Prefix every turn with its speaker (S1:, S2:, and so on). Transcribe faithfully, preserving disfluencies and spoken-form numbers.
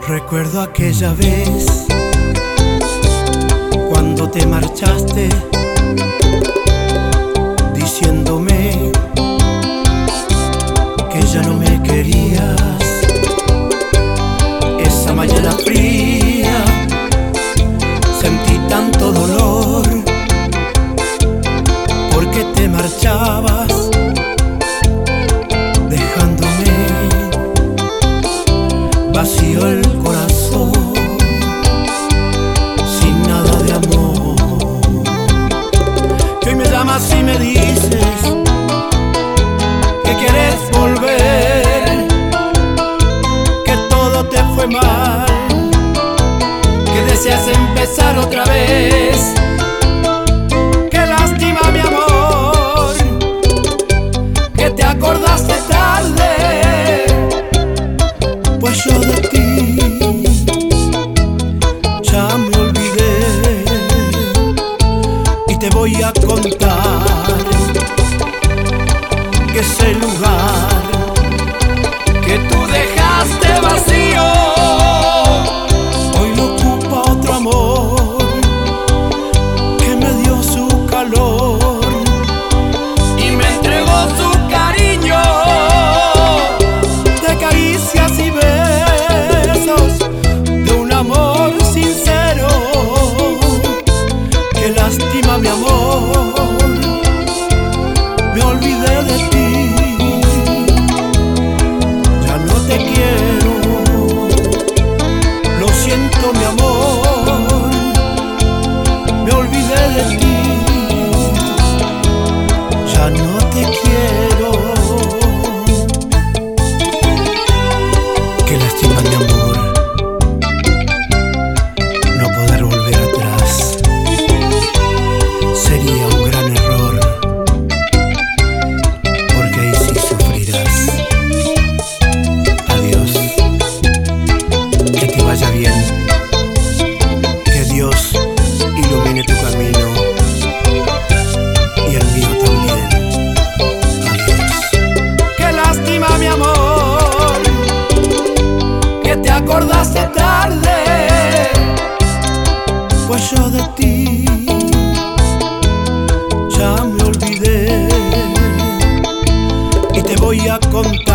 S1: Recuerdo aquella vez cuando te marchaste, diciéndome que ya no me querías. Esa mañana fría sentí tanto dolor porque te marchabas, dejándome vacío el corazón, sin nada de amor. Y hoy me llamas y me dices que quieres volver, que todo te fue mal, que deseas empezar otra vez. Qué lástima, mi amor, que te acordaste tarde, pues yo de ti ya me olvidé. Y te voy a contar que ese lugar que tú dejaste vacío hoy lo ocupa otro amor que me dio su calor y me entregó su cariño de caricias y besos, de un amor sincero. Qué lástima, mi amor, me olvidé de ti. Ya no te quiero, lo siento, mi amor, me olvidé de ti. Ya no te quiero. Qué lástima, mi amor, no poder volver atrás. Sería un gran error, porque ahí sí sufrirás. Adiós, que te vaya bien, que Dios ilumine tu camino y el mío también. Adiós. Qué lástima, mi amor, que te acordaste tarde, pues yo de ti ya me olvidé. Y te voy a contar